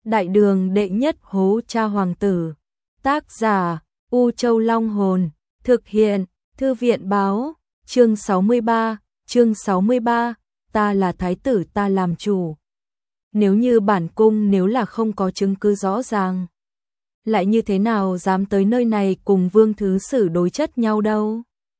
Đại đường đệ nhất hố cha hoàng tử. Tác giả U Châu Long Hồn. Thực hiện Thư viện báo. Chương 63. Ta là thái tử, ta làm chủ. Nếu như bản cung nếu là không có chứng cứ rõ ràng, lại như thế nào dám tới nơi này cùng Vương Thứ Sử đối chất nhau đâu.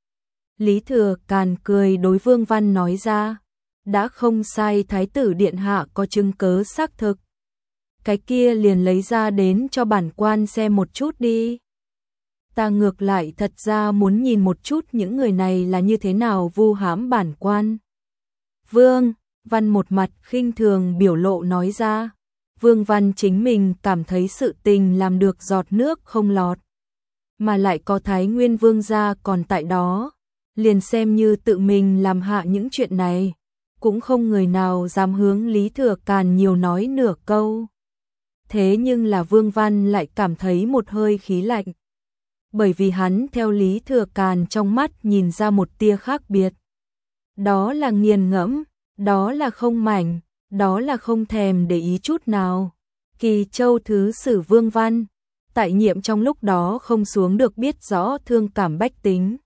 Lý Thừa Càn cười đối Vương Văn nói ra. Đã không sai, thái tử điện hạ có chứng cớ xác thực. Cái kia liền lấy ra đến cho bản quan xem một chút đi. Ta ngược lại thật ra muốn nhìn một chút những người này là như thế nào vu hãm bản quan. Vương Văn một mặt khinh thường biểu lộ nói ra. Vương Văn chính mình cảm thấy sự tình làm được giọt nước không lọt, mà lại có Thái Nguyên Vương gia còn tại đó, liền xem như tự mình làm hạ những chuyện này, cũng không người nào dám hướng Lý Thừa Càn nhiều nói nửa câu. Thế nhưng là Vương Văn lại cảm thấy một hơi khí lạnh, bởi vì hắn theo Lý Thừa Càn trong mắt nhìn ra một tia khác biệt. Đó là nghiền ngẫm, đó là không mảnh, đó là không thèm để ý chút nào. Kỳ Châu Thứ Sử Vương Văn, tại nhiệm trong lúc đó không xuống được biết rõ thương cảm bách tính,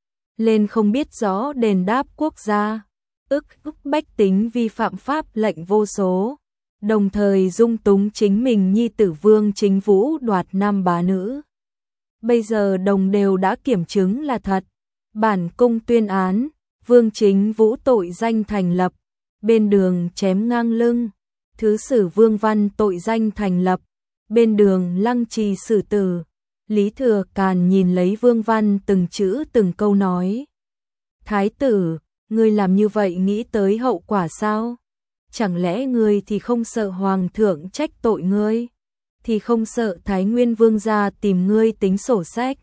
lên không biết rõ đền đáp quốc gia, ức bách tính vi phạm pháp lệnh vô số, đồng thời dung túng chính mình nhi tử Vương Chính Vũ đoạt nam bá nữ. Bây giờ đồng đều đã kiểm chứng là thật, bản cung tuyên án, Vương Chính Vũ tội danh thành lập, bên đường chém ngang lưng. Thứ Sử Vương Văn tội danh thành lập, bên đường lăng trì xử tử. Lý Thừa Càn nhìn lấy Vương Văn từng chữ từng câu nói. Thái tử, ngươi làm như vậy nghĩ tới hậu quả sao? Chẳng lẽ ngươi thì không sợ hoàng thượng trách tội ngươi? Thì không sợ Thái Nguyên Vương gia tìm ngươi tính sổ sách?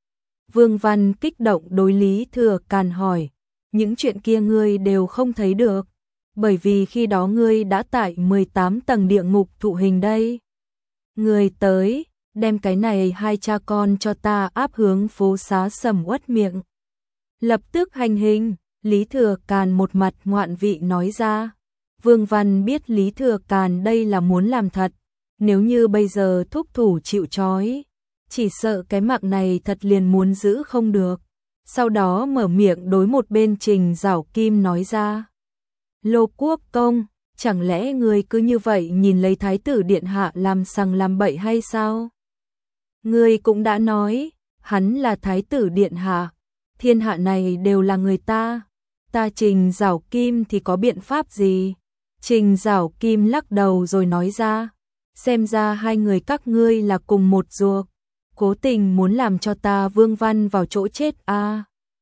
Vương Văn kích động đối Lý Thừa Càn hỏi. Những chuyện kia ngươi đều không thấy được, bởi vì khi đó ngươi đã tại 18 tầng địa ngục thụ hình đây. Ngươi tới, đem cái này hai cha con cho ta áp hướng phố xá Sầm Uất miệng. Lập tức hành hình. Lý Thừa Càn một mặt ngoạn vị nói ra. Vương Văn biết Lý Thừa Càn đây là muốn làm thật, nếu như bây giờ thúc thủ chịu trói, chỉ sợ cái mạng này thật liền muốn giữ không được. Sau đó mở miệng đối một bên Trình Giảo Kim nói ra. Lô Quốc Công, chẳng lẽ ngươi cứ như vậy nhìn lấy thái tử điện hạ làm sằng làm bậy hay sao? Ngươi cũng đã nói, hắn là thái tử điện hạ, thiên hạ này đều là người ta Trình Giảo Kim thì có biện pháp gì? Trình Giảo Kim lắc đầu rồi nói ra, xem ra hai người các ngươi là cùng một ruột, cố tình muốn làm cho ta Vương Văn vào chỗ chết a.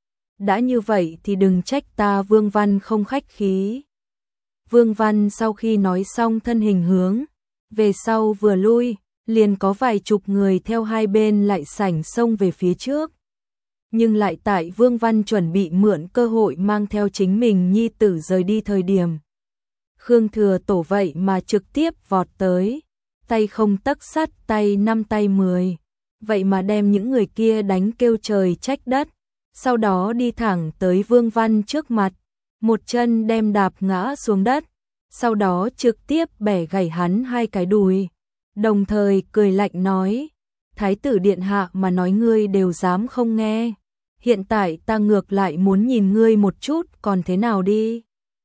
Đã như vậy thì đừng trách ta Vương Văn không khách khí. Vương Văn sau khi nói xong thân hình hướng về sau vừa lui, liền có vài chục người theo hai bên lại sảnh xông về phía trước. Nhưng lại tại Vương Văn chuẩn bị mượn cơ hội mang theo chính mình nhi tử rời đi thời điểm, Khương Thừa Tổ vậy mà trực tiếp vọt tới, tay không tấc sắt, tay năm tay 10, vậy mà đem những người kia đánh kêu trời trách đất. Sau đó đi thẳng tới Vương Văn trước mặt, một chân đem đạp ngã xuống đất, sau đó trực tiếp bẻ gãy hắn hai cái đùi, đồng thời cười lạnh nói, thái tử điện hạ mà nói ngươi đều dám không nghe, hiện tại ta ngược lại muốn nhìn ngươi một chút còn thế nào đi.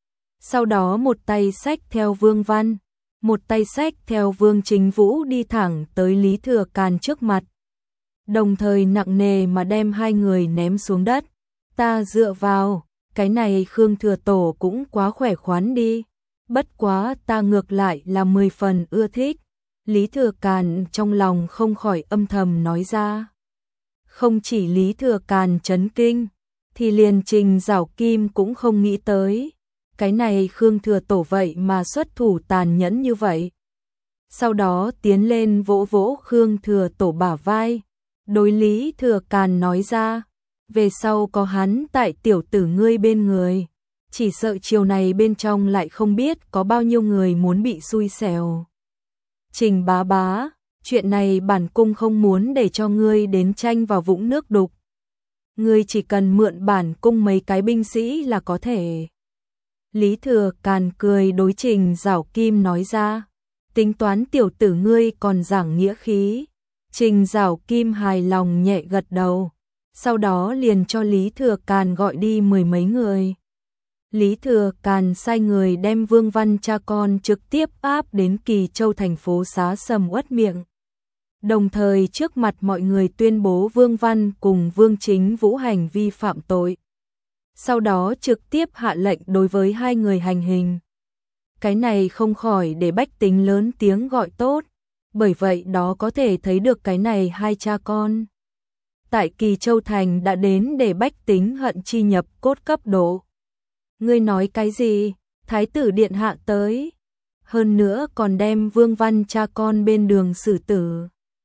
Sau đó một tay xách theo Vương Văn, một tay xách theo Vương Chính Vũ đi thẳng tới Lý Thừa Càn trước mặt, đồng thời nặng nề mà đem hai người ném xuống đất. Ta dựa vào, cái này Khương Thừa Tổ cũng quá khỏe khoắn đi, bất quá ta ngược lại là 10 phần ưa thích. Lý Thừa Càn trong lòng không khỏi âm thầm nói ra. Không chỉ Lý Thừa Càn chấn kinh, thì liền Trình Giảo Kim cũng không nghĩ tới, cái này Khương Thừa Tổ vậy mà xuất thủ tàn nhẫn như vậy. Sau đó tiến lên vỗ vỗ Khương Thừa Tổ bả vai, đối Lý Thừa Càn nói ra, về sau có hắn tại tiểu tử ngươi bên người, chỉ sợ chiều này bên trong lại không biết có bao nhiêu người muốn bị xui xẻo. Trình bá bá, chuyện này bản cung không muốn để cho ngươi đến tranh vào vũng nước đục. Ngươi chỉ cần mượn bản cung mấy cái binh sĩ là có thể. Lý Thừa Càn cười đối Trình Giảo Kim nói ra. tính toán tiểu tử ngươi còn giảng nghĩa khí. Trình Giảo Kim hài lòng nhẹ gật đầu, sau đó liền cho Lý Thừa Càn gọi đi 10 mấy người. Lý Thừa Càn sai người đem Vương Văn cha con trực tiếp áp đến Kỳ Châu thành phố Xá Sầm Uất Miệng. Đồng thời trước mặt mọi người tuyên bố Vương Văn cùng Vương Chính Vũ hành vi phạm tội. Sau đó trực tiếp hạ lệnh đối với hai người hành hình. Cái này không khỏi để bách tính lớn tiếng gọi tốt, bởi vậy đó có thể thấy được cái này hai cha con tại Kỳ Châu thành đã đến để bách tính hận chi nhập cốt cấp độ. Ngươi nói cái gì? Thái tử điện hạ tới, hơn nữa còn đem Vương Văn cha con bên đường xử tử.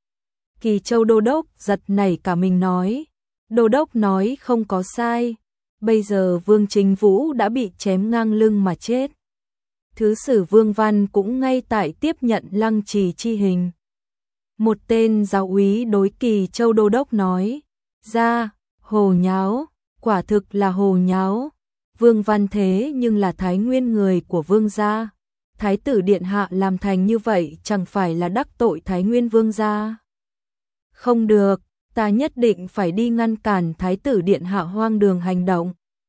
Kỳ Châu đô đốc giật nảy cả mình nói, đô đốc nói không có sai, bây giờ Vương Chính Vũ đã bị chém ngang lưng mà chết. Thứ sử Vương Văn cũng ngay tại tiếp nhận lăng trì chi hình. Một tên giáo úy đối Kỳ Châu đô đốc nói, ra, hồ nháo, quả thực là hồ nháo. Vương Văn thế nhưng là thái nguyên người của Vương gia. Thái tử điện hạ làm thành như vậy chẳng phải là đắc tội thái nguyên Vương gia. Không được, ta nhất định phải đi ngăn cản thái tử điện hạ hoang đường hành động.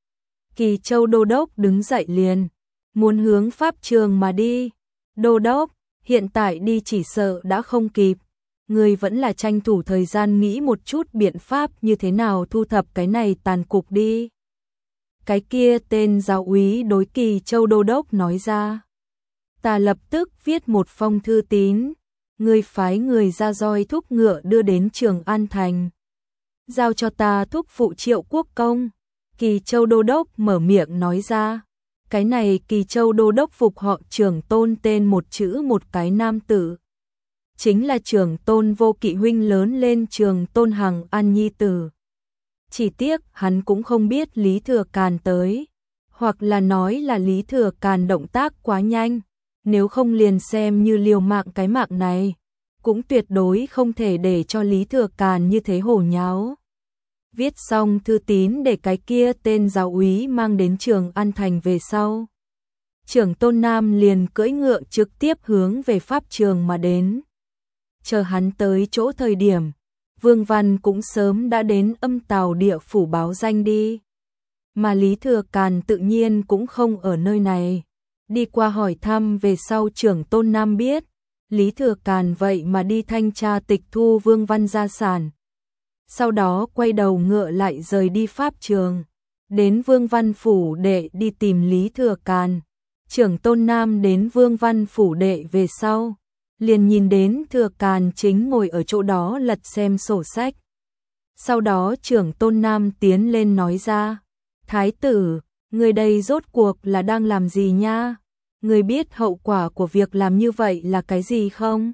Kỳ Châu đô đốc đứng dậy liền, muốn hướng pháp trường mà đi. Đô đốc, hiện tại đi chỉ sợ đã không kịp. Người vẫn là tranh thủ thời gian nghĩ một chút biện pháp như thế nào thu thập cái này tàn cục đi. Cái kia tên giáo úy đối Kỳ Châu đô đốc nói ra. Ta lập tức viết một phong thư tín, ngươi phái người ra roi thúc ngựa đưa đến Trường An Thành. Giao cho ta thúc phụ Triệu Quốc Công. Kỳ Châu đô đốc mở miệng nói ra. Cái này Kỳ Châu đô đốc phục họ Trưởng Tôn, tên một chữ một cái nam tử. Chính là Trưởng Tôn Vô Kỵ huynh lớn lên Trường Tôn Hằng An nhi tử. Chỉ tiếc hắn cũng không biết Lý Thừa Càn tới, hoặc là nói là Lý Thừa Càn động tác quá nhanh, nếu không liền xem như liều mạng cái mạng này, cũng tuyệt đối không thể để cho Lý Thừa Càn như thế hổ nháo. Viết xong thư tín để cái kia tên giáo úy mang đến Trường An Thành về sau. Trưởng Tôn Nam liền cưỡi ngựa trực tiếp hướng về pháp trường mà đến. Chờ hắn tới chỗ thời điểm, Vương Văn cũng sớm đã đến Âm Tào địa phủ báo danh đi. Mà Lý Thừa Càn tự nhiên cũng không ở nơi này. Đi qua hỏi thăm về sau Trưởng Tôn Nam biết, Lý Thừa Càn vậy mà đi thanh tra tịch thu Vương Văn gia sản. Sau đó quay đầu ngựa lại rời đi pháp trường, đến Vương Văn phủ đệ đi tìm Lý Thừa Càn. Trưởng Tôn Nam đến Vương Văn phủ đệ về sau, liền nhìn đến Thừa Càn chính ngồi ở chỗ đó lật xem sổ sách. Sau đó Trưởng Tôn Nam tiến lên nói ra, Thái tử, người đây rốt cuộc là đang làm gì nha? Người biết hậu quả của việc làm như vậy là cái gì không?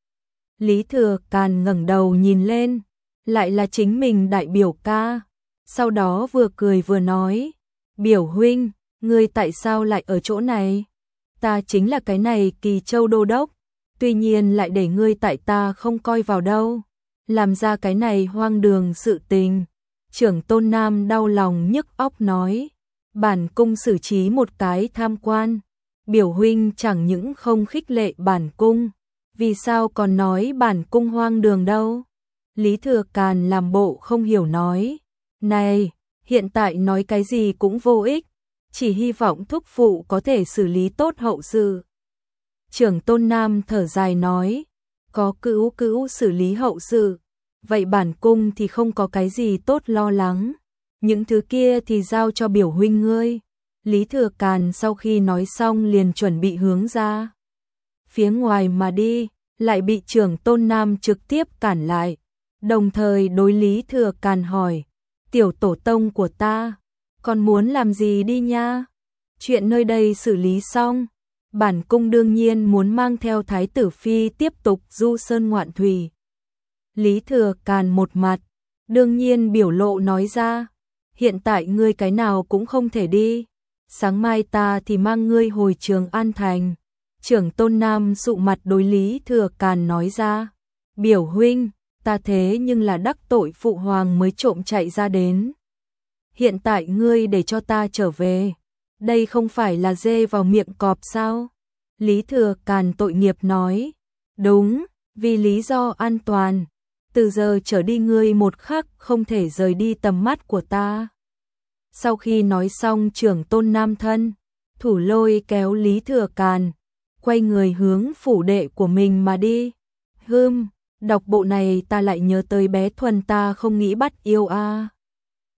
Lý Thừa Càn ngẩng đầu nhìn lên, lại là chính mình đại biểu ca. Sau đó vừa cười vừa nói, biểu huynh, ngươi tại sao lại ở chỗ này? Ta chính là cái này Kỳ Châu đô đốc, tuy nhiên lại để ngươi tại ta không coi vào đâu, làm ra cái này hoang đường sự tình. Trưởng Tôn Nam đau lòng nhức óc nói, bản cung xử trí một cái tham quan, biểu huynh chẳng những không khích lệ bản cung, vì sao còn nói bản cung hoang đường đâu? Lý Thừa Càn làm bộ không hiểu nói, này, hiện tại nói cái gì cũng vô ích, chỉ hy vọng thúc phụ có thể xử lý tốt hậu sự. Trưởng Tôn Nam thở dài nói, có cữu cữu xử lý hậu sự, vậy bản cung thì không có cái gì tốt lo lắng, những thứ kia thì giao cho biểu huynh ngươi. Lý Thừa Càn sau khi nói xong liền chuẩn bị hướng ra phía ngoài mà đi, lại bị Trưởng Tôn Nam trực tiếp cản lại, đồng thời đối Lý Thừa Càn hỏi, tiểu tổ tông của ta, còn muốn làm gì đi nha? Chuyện nơi đây xử lý xong, bản cung đương nhiên muốn mang theo Thái tử phi tiếp tục du sơn ngoạn thủy. Lý Thừa Càn một mặt, đương nhiên biểu lộ nói ra, hiện tại ngươi cái nào cũng không thể đi, sáng mai ta thì mang ngươi hồi Trường An Thành. Trưởng Tôn Nam sụ mặt đối Lý Thừa Càn nói ra, biểu huynh, ta thế nhưng là đắc tội phụ hoàng mới trộm chạy ra đến. Hiện tại ngươi để cho ta trở về, đây không phải là dê vào miệng cọp sao? Lý Thừa Càn tội nghiệp nói, đúng, vì lý do an toàn, từ giờ trở đi ngươi một khắc không thể rời đi tầm mắt của ta. Sau khi nói xong trưởng tôn nam thân, Thủ Lôi kéo Lý Thừa Càn, quay người hướng phủ đệ của mình mà đi. Đọc bộ này ta lại nhớ tới bé Thuần ta không nghĩ bắt yêu a.